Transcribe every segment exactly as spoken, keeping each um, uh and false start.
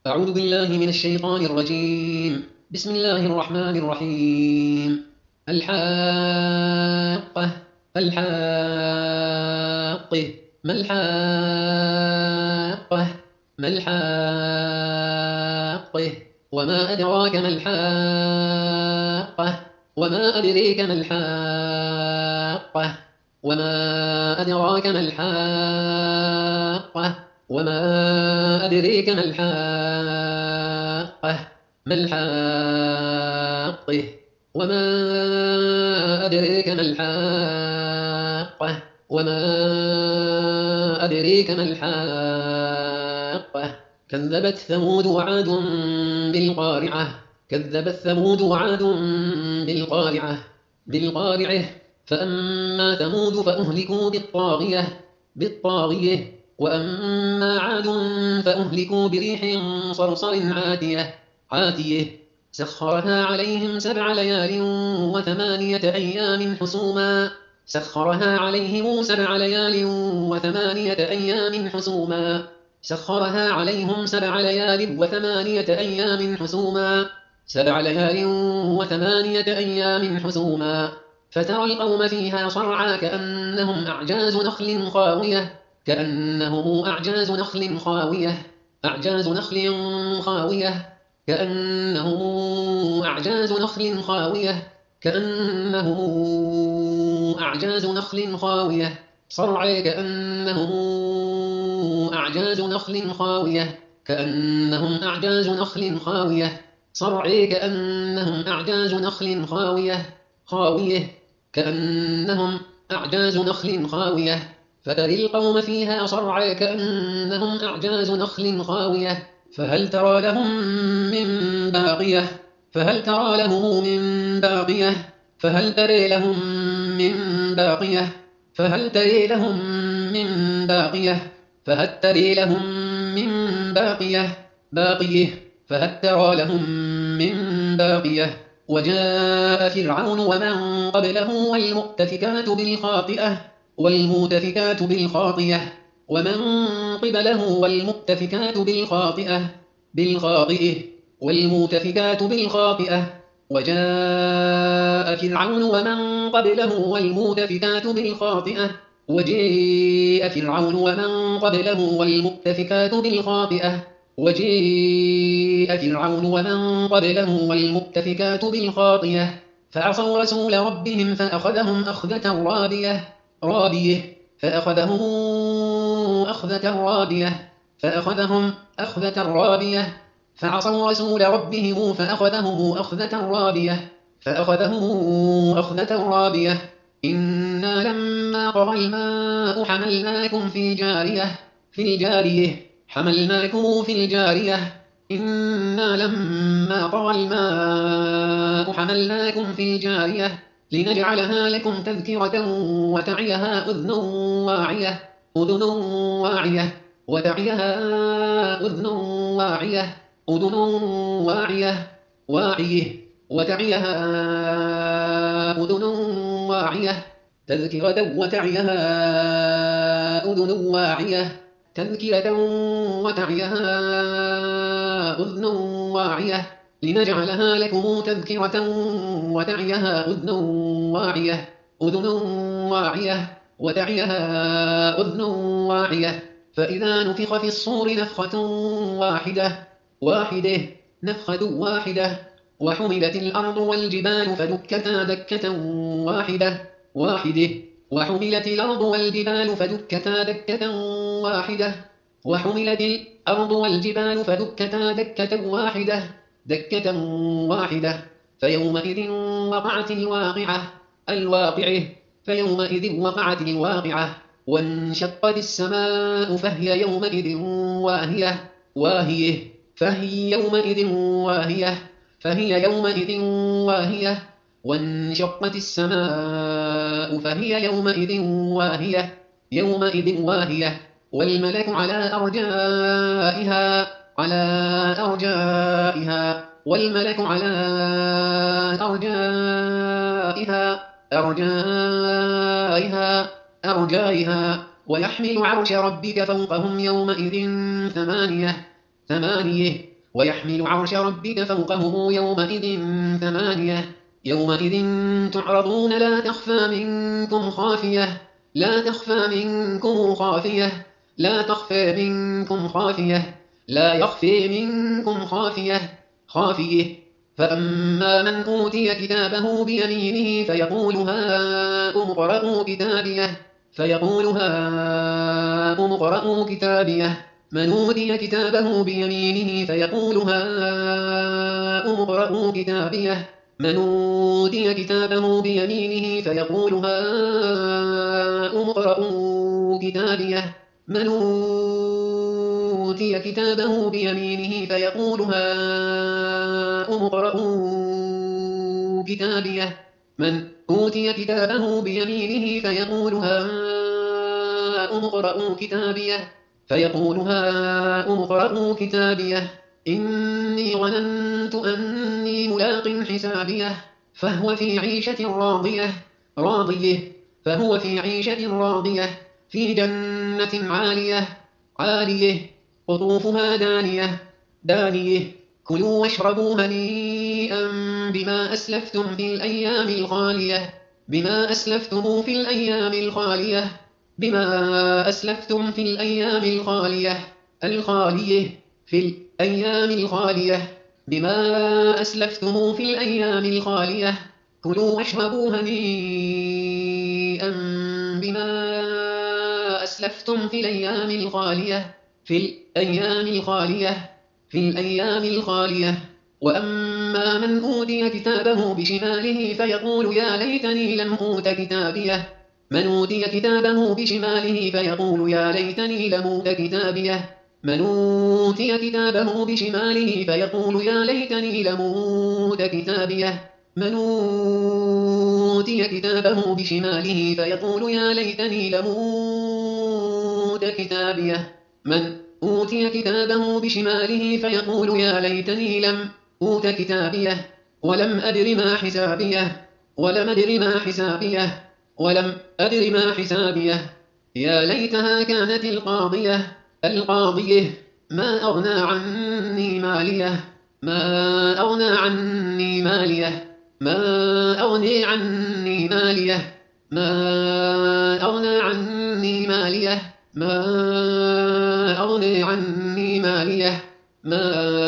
أعوذ بالله من الشيطان الرجيم. بسم الله الرحمن الرحيم. الحاقة. الحاقة. ما الحاقة؟ ما الحاقة؟ وما أدراك ما الحاقة؟ وما أدريك ما الحاقة؟ وما أدراك ما الحاقة؟ وما أدريك ما الحاقة؟ ما الحاقة؟ وما أدريك ما الحاقة؟ وما أدريك ما الحاقة؟ كذبت ثمود وعاد بالقارعة. كذبت ثمود وعاد بالقارعة. بالقارعة. فأما ثمود فأهلكوا بالطاغية. بالطاغية. وأما عاد فأهلكوا بريح صرصر عاتية. عاتية. سخرها عليهم سبع ليال وثمانية أيام حسوما. سخرها عليهم سبع ليال وثمانية أيام حسوما. سخرها عليهم سبع ليال وثمانية أيام حسوما. سبع ليال وثمانية أيام حسوما. فترى القوم فيها صرعى كأنهم أعجاز نخل خاوية. كأنهم أعجاز نخل خاوية. أعجاز نخل خاوية. كأنهم أعجاز نخل خاوية. كأنهم أعجاز نخل خاوية. صرعى كأنهم أعجاز نخل خاوية. كأنهم أعجاز نخل خاوية. صرعى كأنهم أعجاز نخل خاوية. خاوية. كأنهم أعجاز نخل خاوية. فترى القوم فيها صرعى كأنهم أعجاز نخل خاوية. فهل ترى لهم من باقية؟ فهل ترى لهم من باقية؟ فهل ترى لهم من باقية؟ فهل ترى لهم من باقية؟ فهل ترى لهم من باقية؟ باقية. فهل ترى لهم من باقية؟ وجاء فرعون ومن قبله والمؤتفكات بالخاطئة. والمؤتفكات بالخاطئة. ومن قبله والمؤتفكات بالخاطئة. بالخاطئة. والمؤتفكات بالخاطئة. وجاء فرعون ومن قبله والمؤتفكات بالخاطئة. وجاء فرعون ومن قبله والمؤتفكات بالخاطئة. وجاء فرعون ومن قبله والمؤتفكات بالخاطئة. فعصوا رسول ربهم فأخذهم أخذة رابية. رابية. فأخذهم أخذة رابية. فأخذهم أخذة رابية. فعصوا رسول ربهم فأخذهم أخذة رابية. فأخذهم أخذة رابية. إنا لما طغى الماء حملناكم في جارية. في الجارية. حملناكم في الجارية. إنا لما طغى الماء حملناكم في الجارية لنجعلها لكم تذكرة وتعيها أذن واعية. أذن واعية. وتعيها أذن واعية. أذن واعية. واعية. وتعيها أذن واعية. تذكرة وتعيها أذن واعية. تذكرة وتعيها أذن واعية. لنجعلها لكم تذكرة وتعيها أذن واعية. أذن واعية. وتعيها أذن واعية. فإذا نفخ في الصور نفخة واحدة. واحدة. نفخة واحدة. وحملت الأرض والجبال فدكتا دكة واحدة. واحدة. وحملت الأرض والجبال فدكتا دكة واحدة. وحملت الأرض والجبال فدكتا دكة واحدة. دكة واحدة. فيومئذ وقعت الواقعة. الواقعة. فيومئذ وقعت الواقعة. وانشقت السماء فهي يومئذ واهية. واهية. فهي يومئذ واهية. فهي يومئذ واهية. وانشقت السماء فهي يومئذ واهية. يومئذ واهية. والملك على أرجائها. على أرجائها. والملك على أرجائها. أرجائها. أرجائها. ويحمل عرش ربك فوقهم يومئذ ثمانية. ثمانية. ويحمل عرش ربك فوقهم يومئذ ثمانية يومئذ تعرضون لا تخفى منكم خافية لا تخفى منكم خافية لا تخفى منكم خافية لا يخفي منكم خافية خافية فأما من أوتي كتابه بيمينه فيقول هاؤم اقرءوا كتابيه فيقول هاؤم اقرءوا كتابيه من أوتي كتابه بيمينه فيقول هاؤم اقرءوا كتابيه من أوتي كتابه بيمينه فيقول هاؤم اقرءوا كتابيه من أوتي كتابه بيمينه فيقول هاؤم اقرءوا كتابيه من أوتي كتابه بيمينه فيقول هاؤم اقرءوا كتابيه فيقول هاؤم اقرءوا كتابيه إني ظننت أني ملاق حسابيه فهو في عيشة راضية راضية فهو في عيشة راضية في جنة عالية عالية قطوفها دانية دانية كلوا واشربوا هنيئا بما أسلفتم في الأيام الخالية بما أسلفتم في الأيام الخالية بما أسلفتم في الأيام الخالية الخالية في الأيام الخالية بما أسلفتم في الأيام الخالية كلوا واشربوا هنيئا بما أسلفتم في الأيام الخالية في الأيام الخالية في الأيام الخالية وأما من أوتي كتابه بشماله فيقول يا ليتني لم أوت كتابيه من أوتي كتابه بشماله فيقول يا ليتني لم أوت كتابيه من أوتي كتابه بشماله فيقول يا ليتني لم أوت كتابيه من أوتي كتابه بشماله فيقول يا ليتني لم أوت كتابيه من أوتي كتابه بشماله فيقول يا ليتني لم أوت كتابيه ولم أدر ما حسابيه ولم أدر ما حسابيه ولم أدر ما حسابيه يا ليتها كانت القاضية القاضية ما أغنى عني ماليه ما أغنى عني ماليه ما أغني عني ماليه ما أغنى عني ماليه ما أغني عني ماليه ما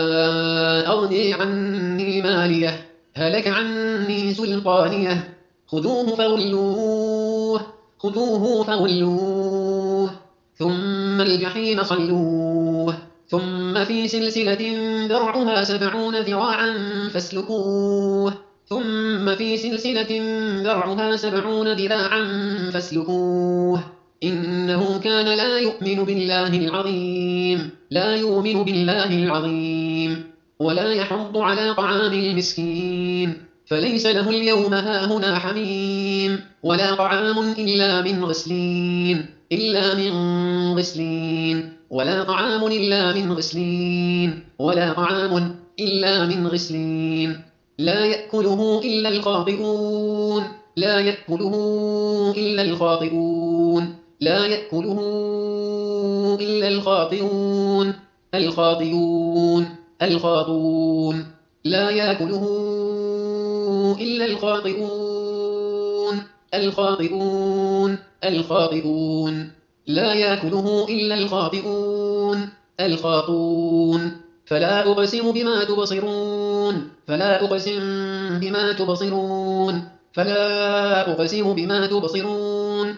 أغني عني ماليه هلك عني سلطانيه خذوه فغلوه خذوه فغلوه ثم الجحيم صلوه ثم في سلسلة ذرعها سبعون ذراعا فاسلكوه ثم في سلسلة ذرعها سبعون ذراعا فاسلكوه إنه كان لا يؤمن بالله العظيم لا يؤمن بالله العظيم ولا يحض على طعام المسكين فليس له اليوم هاهنا حميم ولا طعام إلا من غسلين إلا من غسلين ولا طعام إلا من غسلين ولا طعام إلا من غسلين لا يأكله إلا الخاطئون لا يأكله إلا الخاطئون لا يأكله إلا الخاطئون الخاطئون الخاطئون لا يأكله إلا الخاطئون الخاطئون الخاطئون لا يأكله إلا الخاطئون الخاطئون فلا أقسم بما تبصرون فلا أقسم بما تبصرون فلا أقسم بما تبصرون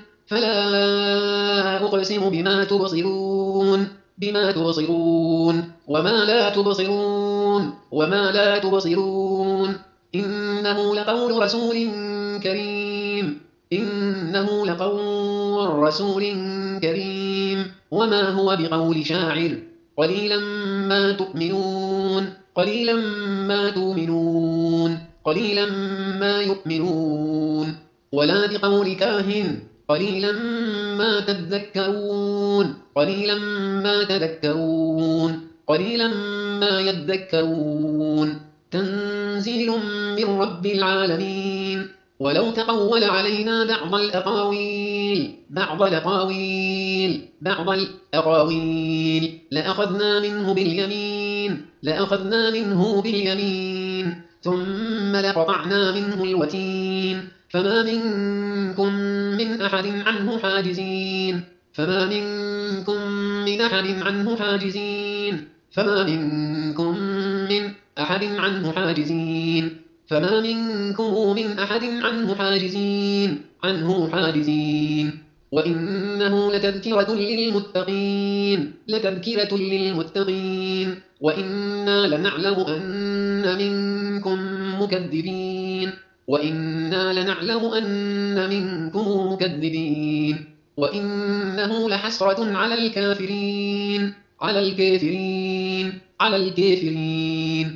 فلا أقسم بما تبصرون بما تبصرون وما لا تبصرون وما لا تبصرون إنه لقول رسول كريم إنه لقول رسول كريم وما هو بقول شاعر قليلا ما تؤمنون قليلا ما تؤمنون قليلا ما يؤمنون ولا بقول كاهن قليلا ما تذكرون قليلا ما تذكرون قليلا ما يذكرون تنزيل من رب العالمين ولو تقول علينا بعض الأقاويل بعض الأقاويل بعض الأقاويل لأخذنا منه باليمين الدين لأخذنا منه باليمين ثم لقطعنا منه الوتين فما منكم من أحد عنه حاجزين فما منكم من أحد عنه حاجزين فما منكم من أحد عنه حاجزين فما منكم من أحد عنه حاجزين عنه حاجزين وإنه لتذكرة للمتقين لتذكرة للمتقين وإنا لنعلم أن منكم مكذبين وإنا لنعلم أن منكم مكذبين وإنه لحسرة على الكافرين على الكافرين على الكافرين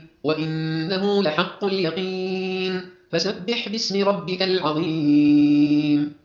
وإنه لحق اليقين فسبح باسم ربك العظيم